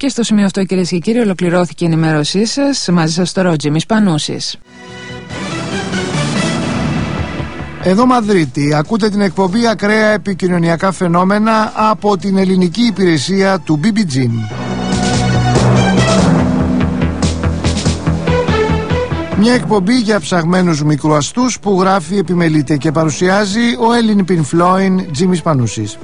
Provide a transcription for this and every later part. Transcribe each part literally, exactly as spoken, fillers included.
Και στο σημείο αυτό, κυρίες και κύριοι, ολοκληρώθηκε η ενημέρωσή σας. Μαζί σας τώρα ο Τζίμις Πανούσης. Εδώ Μαδρίτη, ακούτε την εκπομπή Ακραία Επικοινωνιακά Φαινόμενα από την ελληνική υπηρεσία του μπι μπι τζι. Μια εκπομπή για ψαγμένους μικροαστούς που γράφει, επιμελείται και παρουσιάζει ο Έλλην Πινφλόιν Τζίμις Πανούσης.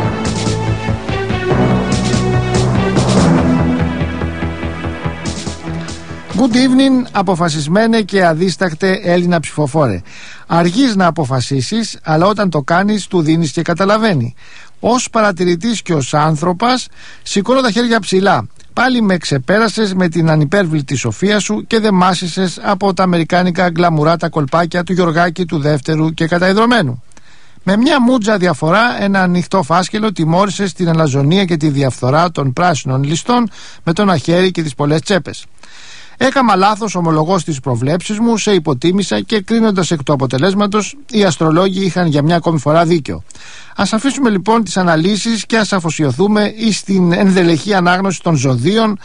Good evening, αποφασισμένε και αδίσταχτε Έλληνα ψηφοφόρε. Αργείς να αποφασίσεις, αλλά όταν το κάνεις του δίνεις και καταλαβαίνει. Ως παρατηρητής και ως άνθρωπος σηκώνω τα χέρια ψηλά. Πάλι με ξεπέρασες με την ανυπέρβλητη σοφία σου και δεν μάσησες από τα αμερικάνικα γκλαμουρά τα κολπάκια του Γιωργάκη του δεύτερου και καταϊδρωμένου. Με μια μούτζα διαφορά, ένα ανοιχτό φάσκελο τιμώρησες την αλαζονία και τη διαφθορά των πράσινων ληστών με το ένα χέρι και τις πολλές τσέπες. Έκαμα λάθος, ομολογώ στις προβλέψεις μου, σε υποτίμησα και κρίνοντας εκ του αποτελέσματος, οι αστρολόγοι είχαν για μια ακόμη φορά δίκιο. Ας αφήσουμε λοιπόν τις αναλύσεις και ας αφοσιωθούμε στην ενδελεχή ανάγνωση των ζωδίων,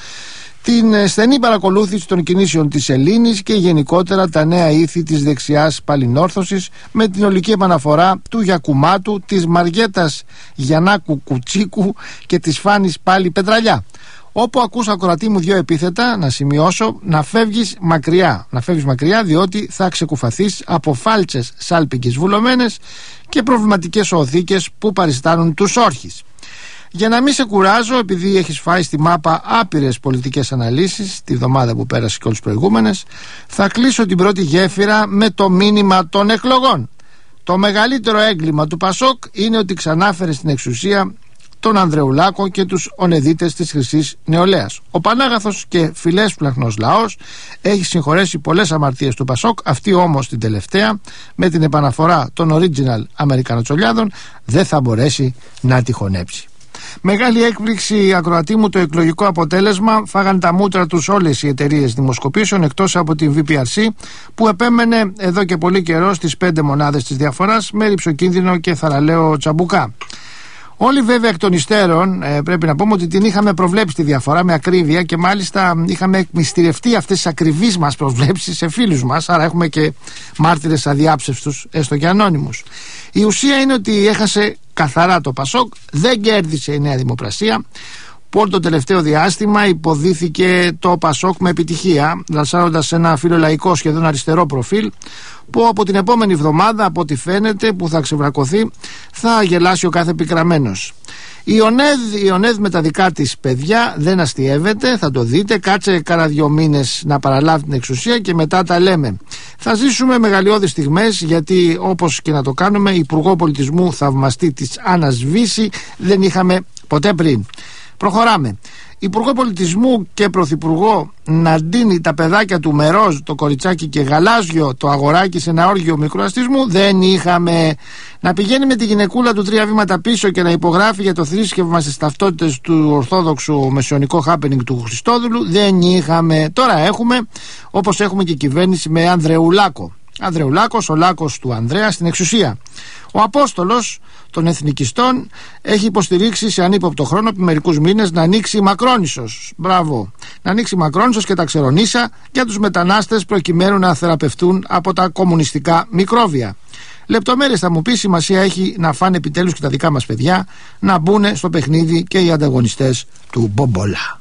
την στενή παρακολούθηση των κινήσεων της Ελλήνης και γενικότερα τα νέα ήθη της δεξιάς παλινόρθωσης με την ολική επαναφορά του Γιακουμάτου, της Μαριέτας Γιαννάκου Κουτσίκου και της Φάνης πάλι Πετραλιά. Όπου ακούς, ακροατή μου, δύο επίθετα, να σημειώσω, να φεύγεις μακριά. Να φεύγεις μακριά, διότι θα ξεκουφαθείς από φάλτσες σάλπικες βουλωμένες και προβληματικές οθήκες που παριστάνουν τους όρχεις. Για να μην σε κουράζω, επειδή έχεις φάει στη μάπα άπειρες πολιτικές αναλύσεις τη βδομάδα που πέρασε και όλες τις προηγούμενες, θα κλείσω την πρώτη γέφυρα με το μήνυμα των εκλογών. Το μεγαλύτερο έγκλημα του Πασόκ είναι ότι ξανάφερε στην εξουσία τον Ανδρεουλάκο και τους ονεδίτες της Χρυσής Νεολαίας. Ο πανάγαθος και φιλέσπλαχνος λαός έχει συγχωρέσει πολλές αμαρτίες του Πασόκ, αυτή όμως την τελευταία, με την επαναφορά των original Αμερικανοτσολιάδων, δεν θα μπορέσει να τη χωνέψει. Μεγάλη έκπληξη, ακροατή μου, το εκλογικό αποτέλεσμα. Φάγαν τα μούτρα τους όλες οι εταιρείες δημοσκοπήσεων εκτός από την βι πι αρ σι, που επέμενε εδώ και πολύ καιρό στις πέντε μονάδες της διαφοράς με ρυψοκίνδυνο και θαραλέο τσαμπουκά. Όλοι βέβαια εκ των υστέρων ε, πρέπει να πούμε ότι την είχαμε προβλέψει τη διαφορά με ακρίβεια και μάλιστα είχαμε εκμυστηρευτεί αυτές τις ακριβείς μας προβλέψεις σε φίλους μας, άρα έχουμε και μάρτυρες αδιάψευστους, έστω και ανώνυμους. Η ουσία είναι ότι έχασε καθαρά το Πασόκ, δεν κέρδισε η Νέα Δημοκρασία, που όλο το τελευταίο διάστημα υποδίθηκε το Πασόκ με επιτυχία, λανσάροντας ένα φιλολαϊκό σχεδόν αριστερό προφίλ, που από την επόμενη εβδομάδα, από ό,τι φαίνεται, που θα ξεβρακωθεί, θα γελάσει ο κάθε πικραμένος. Η ΟΝΕΔ, η ΟΝΕΔ με τα δικά της παιδιά δεν αστιεύεται, θα το δείτε, κάτσε κάνα δυο μήνες να παραλάβει την εξουσία και μετά τα λέμε. Θα ζήσουμε μεγαλειώδεις στιγμές, γιατί όπως και να το κάνουμε, υπουργό πολιτισμού θαυμαστή της Άννας Βύση δεν είχαμε ποτέ πριν. Προχωράμε. Υπουργό Πολιτισμού και Πρωθυπουργό να ντύνει τα παιδάκια του με ροζ το κοριτσάκι και γαλάζιο το αγοράκι σε ένα όργιο μικροαστισμού δεν είχαμε. Να πηγαίνει με τη γυναικούλα του τρία βήματα πίσω και να υπογράφει για το θρήσκευμα στις ταυτότητες του ορθόδοξου μεσαιωνικό happening του Χριστόδουλου δεν είχαμε. Τώρα έχουμε, όπως έχουμε και κυβέρνηση με Ανδρεουλάκο. Ανδρεουλάκος, ο Λάκος του Ανδρέα στην εξουσία. Ο Απόστολος των Εθνικιστών έχει υποστηρίξει σε ανύποπτο χρόνο επί μερικούς μήνες να ανοίξει Μακρόνισσος. Μπράβο. Να ανοίξει Μακρόνισσος και τα Ξερονήσια για τους μετανάστες προκειμένου να θεραπευτούν από τα κομμουνιστικά μικρόβια. Λεπτομέρειες θα μου πει, σημασία έχει να φάνε επιτέλους και τα δικά μας παιδιά, να μπουν στο παιχνίδι και οι ανταγωνιστές του Μπομπολά.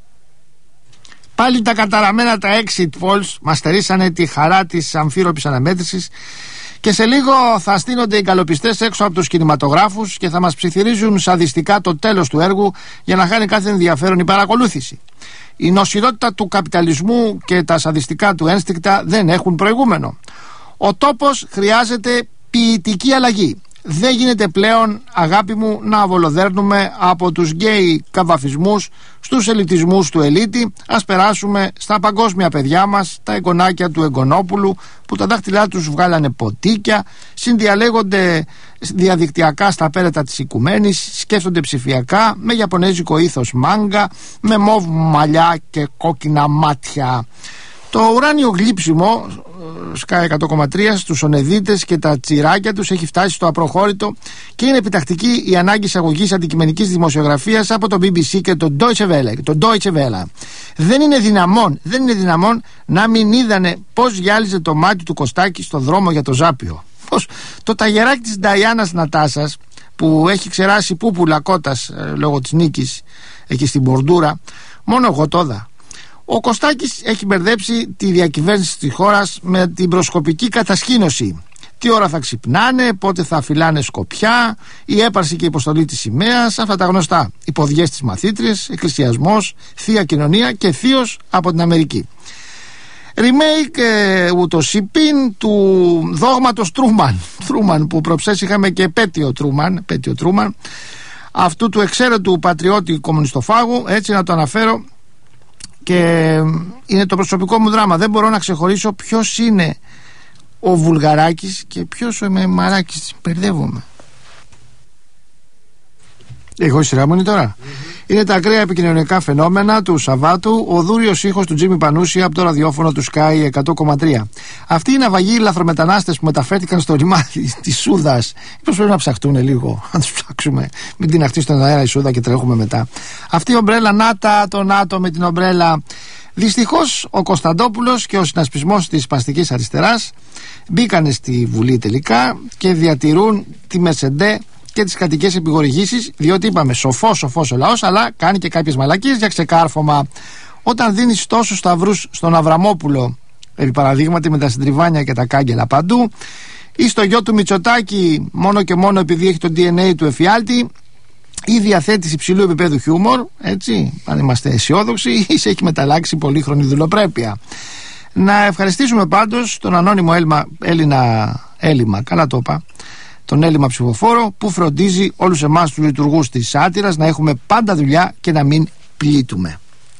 Πάλι τα καταραμένα τα exit polls μας στερήσανε τη χαρά της αμφίροπης αναμέτρησης και σε λίγο θα στείνονται οι καλοπιστές έξω από τους κινηματογράφους και θα μας ψιθυρίζουν σαδιστικά το τέλος του έργου για να χάνει κάθε ενδιαφέρον η παρακολούθηση. Η νοσηρότητα του καπιταλισμού και τα σαδιστικά του ένστικτα δεν έχουν προηγούμενο. Ο τόπος χρειάζεται ποιητική αλλαγή. Δεν γίνεται πλέον, αγάπη μου, να αβολοδέρνουμε από τους γκέι καβαφισμούς στους ελιτισμούς του ελίτη. Ας περάσουμε στα παγκόσμια παιδιά μας, τα εγγονάκια του Εγκονόπουλου, που τα δάχτυλά τους βγάλανε ποτίκια, συνδιαλέγονται διαδικτυακά στα πέρετα της οικουμένης, σκέφτονται ψηφιακά, με ιαπωνέζικο ήθος μάγκα, με μοβ μαλλιά και κόκκινα μάτια. Το ουράνιο γλύψιμο Sky εκατό κόμμα τρία στους ονεδίτες και τα τσιράκια τους έχει φτάσει στο απροχώρητο και είναι επιτακτική η ανάγκη εισαγωγής αντικειμενικής δημοσιογραφίας από το μπι μπι σι και το Deutsche Welle, το Deutsche Welle. Δεν είναι δυναμόν, δεν είναι δυναμόν να μην είδανε πώς γυάλιζε το μάτι του Κωστάκη στο δρόμο για το Ζάπιο. Πώς το ταγεράκι της Νταϊάνας Νατάσας, που έχει ξεράσει πούπουλα κότας ε, λόγω της νίκης εκεί στην Μπορντούρα, μόνο εγώ το είδα. Ο Κωστάκης έχει μπερδέψει τη διακυβέρνηση της χώρας με την προσκοπική κατασκήνωση. Τι ώρα θα ξυπνάνε, πότε θα φυλάνε σκοπιά, η έπαρση και η υποστολή της σημαίας, αυτά τα γνωστά. Οι ποδιές της μαθήτριας, εκκλησιασμός, θεία κοινωνία και θείος από την Αμερική. Remake ε, ούτωσιπίν του δόγματος Τρούμαν, Τρούμαν που προψές είχαμε και επέτειο Τρούμαν, επέτειο Τρούμαν, αυτού του εξαίρετου πατριώτη κομμουνιστοφάγου, έτσι να το αναφέρω, και είναι το προσωπικό μου δράμα. Δεν μπορώ να ξεχωρίσω ποιος είναι ο Βουλγαράκης και ποιος ο Μεμαράκης. Μπερδεύομαι. Εγώ η σειρά μου είναι τώρα. Mm-hmm. Είναι τα ακραία επικοινωνιακά φαινόμενα του Σαββάτου, ο δούριος ήχος του Τζίμι Πανούση από το ραδιόφωνο του Sky εκατό κόμμα τρία. Αυτοί οι ναυαγοί λαθρομετανάστες που μεταφέρθηκαν στο λιμάνι της Σούδας, μήπως πρέπει να ψαχτούν λίγο, να τους ψάξουμε, μην την αχτεί στον αέρα η Σούδα και τρέχουμε μετά. Αυτή η ομπρέλα, νάτα το ΝΑΤΟ με την ομπρέλα. Δυστυχώς ο Κωνσταντόπουλος και ο συνασπισμός της Σπαστικής Αριστεράς μπήκανε στη Βουλή τελικά και διατηρούν τη Μεσεντέ και τις κρατικές επιχορηγήσεις, διότι είπαμε σοφός σοφός ο λαός, αλλά κάνει και κάποιες μαλακίες για ξεκάρφωμα. Όταν δίνεις τόσους σταυρούς στον Αβραμόπουλο, επί παραδείγματι, με τα συντριβάνια και τα κάγκελα παντού, ή στο γιο του Μητσοτάκη μόνο και μόνο επειδή έχει το ντι εν έι του εφιάλτη, ή διαθέτηση υψηλού επίπεδου χιούμορ, έτσι, αν είμαστε αισιόδοξοι, ή σε έχει μεταλλάξει πολύχρονη δουλοπρέπεια. Να ευχαριστήσουμε πάντως τον ανώνυμο Έλλημα, Έλληνα, Έλλημα, καλά το είπα, τον Έλλημα ψηφοφόρο που φροντίζει όλους εμάς τους λειτουργούς της σάτυρας να έχουμε πάντα δουλειά και να μην πλήττουμε.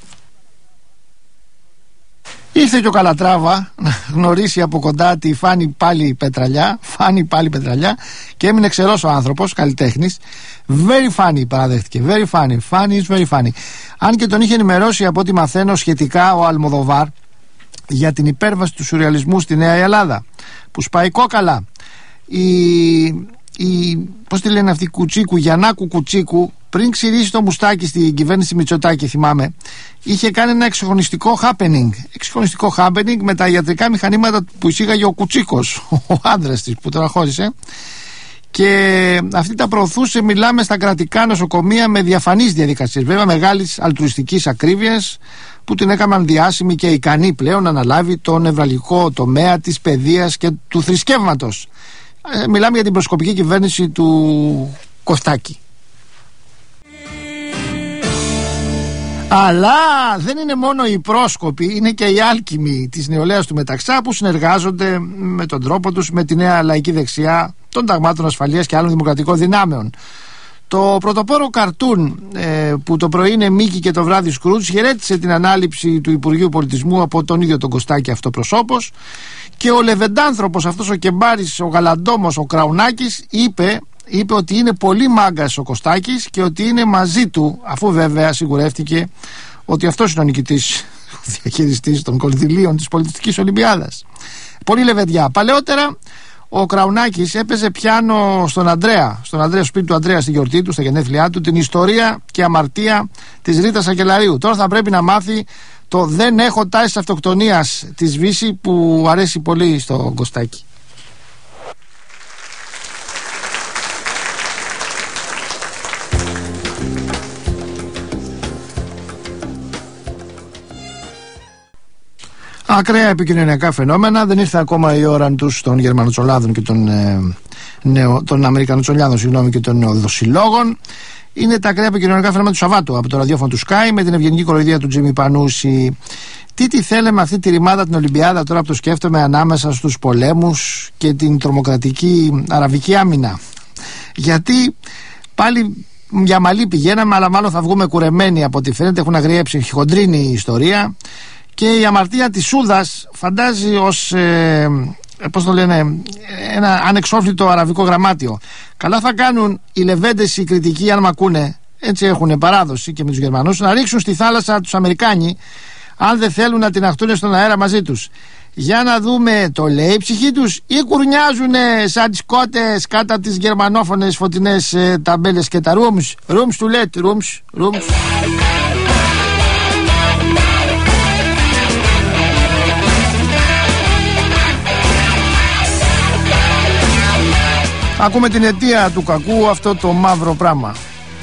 Ήρθε και ο Καλατράβα να γνωρίσει από κοντά τη Φάνη πάλι Πετραλιά, Φάνη πάλι Πετραλιά, και έμεινε ξερός ο άνθρωπος, καλλιτέχνης. Very funny παραδέχτηκε, very funny, funny is very funny. Αν και τον είχε ενημερώσει από ό,τι μαθαίνω σχετικά ο Αλμοδοβάρ για την υπέρβαση του σουρεαλισμού στη Νέα Ελλάδα, που σπάει κόκαλα. Η, η, πώς τη λένε αυτή, Κουτσίκου, Γιαννάκου Κουτσίκου, πριν ξηρίσει το μουστάκι στην κυβέρνηση Μητσοτάκη, θυμάμαι, είχε κάνει ένα εξυγχρονιστικό happening, εξυγχρονιστικό happening με τα ιατρικά μηχανήματα που εισήγαγε ο Κουτσίκος, ο άντρας της που τώρα χώρισε, και αυτή τα προωθούσε, μιλάμε, στα κρατικά νοσοκομεία με διαφανείς διαδικασίες, βέβαια μεγάλης αλτρουιστικής ακρίβειας, που την έκαναν διάσημη και ικανή πλέον να αναλάβει το νευραλγικό τομέα της παιδείας και του θρησκεύματος. Ε, μιλάμε για την προσκοπική κυβέρνηση του Κωστάκη. Αλλά δεν είναι μόνο οι πρόσκοποι, είναι και οι άλκημοι της νεολαίας του Μεταξά που συνεργάζονται με τον τρόπο τους με τη νέα λαϊκή δεξιά των ταγμάτων ασφαλείας και άλλων δημοκρατικών δυνάμεων. Το πρωτοπόρο καρτούν ε, που το πρωί είναι Μίκη και το βράδυ Σκρούτς χαιρέτησε την ανάληψη του Υπουργείου Πολιτισμού από τον ίδιο τον Κωστάκη αυτοπροσώπος, και ο λεβεντάνθρωπος αυτός ο κεμπάρης, ο γαλαντόμος, ο Κραουνάκης είπε, είπε ότι είναι πολύ μάγκας ο Κωστάκης και ότι είναι μαζί του, αφού βέβαια σιγουρεύτηκε ότι αυτός είναι ο νικητής, ο διαχειριστής των κονδυλίων της Πολιτιστικής Ολυμπιάδας. Πολύ λεβεντιά. Παλαιότερα ο Κραουνάκης έπαιζε πιάνο στον Ανδρέα, στον Ανδρέα, στο σπίτι του Ανδρέα, στη γιορτή του, στα γενέθλιά του, την ιστορία και αμαρτία της Ρίτας Ακελαρίου. Τώρα θα πρέπει να μάθει το «Δεν έχω τάσεις αυτοκτονίας» της Βύση, που αρέσει πολύ στο Κωστάκη. Ακραία επικοινωνιακά φαινόμενα. Δεν ήρθε ακόμα η ώρα τους των Γερμανοτσολάδων και των, ε, νεο, των Αμερικανοτσολιάδων, συγγνώμη, και των νεοδοσυλλόγων. Είναι τα ακραία επικοινωνιακά φαινόμενα του Σαββάτου από το ραδιόφωνο του Sky με την ευγενική κοροϊδία του Τζίμι Πανούση. Τι τι θέλει με αυτή τη ρημάδα την Ολυμπιάδα, τώρα που το σκέφτομαι, ανάμεσα στους πολέμους και την τρομοκρατική αραβική άμυνα. Γιατί πάλι για μαλλί πηγαίναμε, αλλά μάλλον θα βγούμε κουρεμένοι από ό,τι φαίνεται. Έχουν αγριέψει, έχει χοντρίνει η ιστορία. Και η αμαρτία της Σούδας φαντάζει ως, ε, πώς το λένε, ένα ανεξόφλητο αραβικό γραμμάτιο. Καλά θα κάνουν οι λεβέντες, οι κριτικοί, αν μ' ακούνε, έτσι έχουν παράδοση και με τους Γερμανούς, να ρίξουν στη θάλασσα τους Αμερικάνοι, αν δεν θέλουν να την αχτούν στον αέρα μαζί τους. Για να δούμε, το λέει η ψυχή τους ή κουρνιάζουνε σαν τις κότες κάτω από τις γερμανόφωνες φωτεινές ε, ταμπέλες και τα rooms, rooms to let, rooms, rooms. Ακούμε την αιτία του κακού, αυτό το μαύρο πράγμα.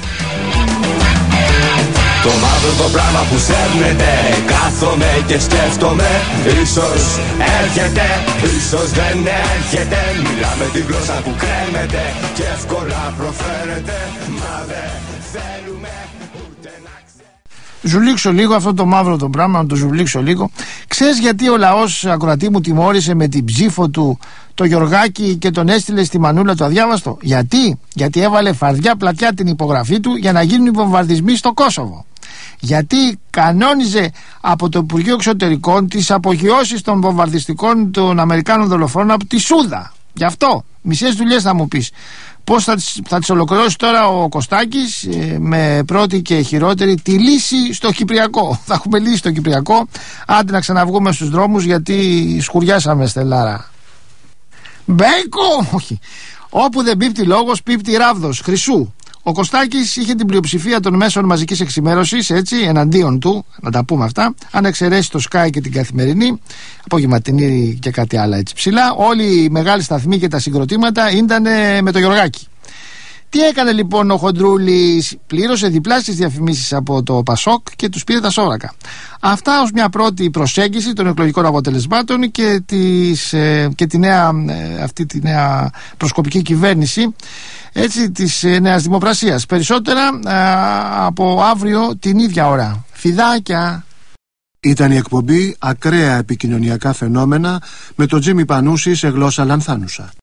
Το μαύρο το πράγμα που σέρνεται, κάθομαι και σκέφτομαι. Ίσως έρχεται, ίσως δεν έρχεται. Μιλάμε τη γλώσσα που κρέμεται και εύκολα προφέρεται. Μα δεν θέλουμε ούτε να ξέρουμε. Ζουλήξω λίγο αυτό το μαύρο το πράγμα, να το ζουλήξω λίγο. Ξέρεις γιατί ο λαός, ακροατή μου, τιμώρησε με την ψήφο του το Γιωργάκη και τον έστειλε στη μανούλα το αδιάβαστο? Γιατί? Γιατί έβαλε φαρδιά πλατιά την υπογραφή του για να γίνουν οι βομβαρδισμοί στο Κόσοβο. Γιατί κανόνιζε από το Υπουργείο Εξωτερικών τις απογειώσεις των βομβαρδιστικών των Αμερικάνων δολοφόνων από τη Σούδα. Γι' αυτό μισές δουλειές θα μου πεις. Πώς θα τις, θα τις ολοκληρώσει τώρα ο Κωστάκης ε, με πρώτη και χειρότερη τη λύση στο Κυπριακό. Θα έχουμε λύση στο Κυπριακό. Άντε να ξαναβγούμε στους δρόμους, γιατί σκουριάσαμε, Στελάρα. Μπέικο! Όχι. Όπου δεν πίπτει λόγος, πίπτει ράβδος χρυσού. Ο Κωστάκης είχε την πλειοψηφία των μέσων μαζικής εξημέρωσης, έτσι, εναντίον του, να τα πούμε αυτά, αν εξαιρέσει το Sky και την Καθημερινή, απογευματινή και κάτι άλλο έτσι ψηλά. Όλοι οι μεγάλοι σταθμοί και τα συγκροτήματα ήταν με το Γιωργάκη. Τι έκανε λοιπόν ο Χοντρούλης? Πλήρωσε διπλάσιες διαφημίσεις από το Πασόκ και τους πήρε τα σόβρακα. Αυτά ως μια πρώτη προσέγγιση των εκλογικών αποτελεσμάτων και, της, ε, και τη νέα, ε, αυτή τη νέα προσκοπική κυβέρνηση, έτσι, της ε, Νέας Δημοπρασίας. Περισσότερα ε, από αύριο την ίδια ώρα. Φιδάκια. Ήταν η εκπομπή «Ακραία επικοινωνιακά φαινόμενα» με τον Τζίμι Πανούση σε γλώσσα λανθάνουσα.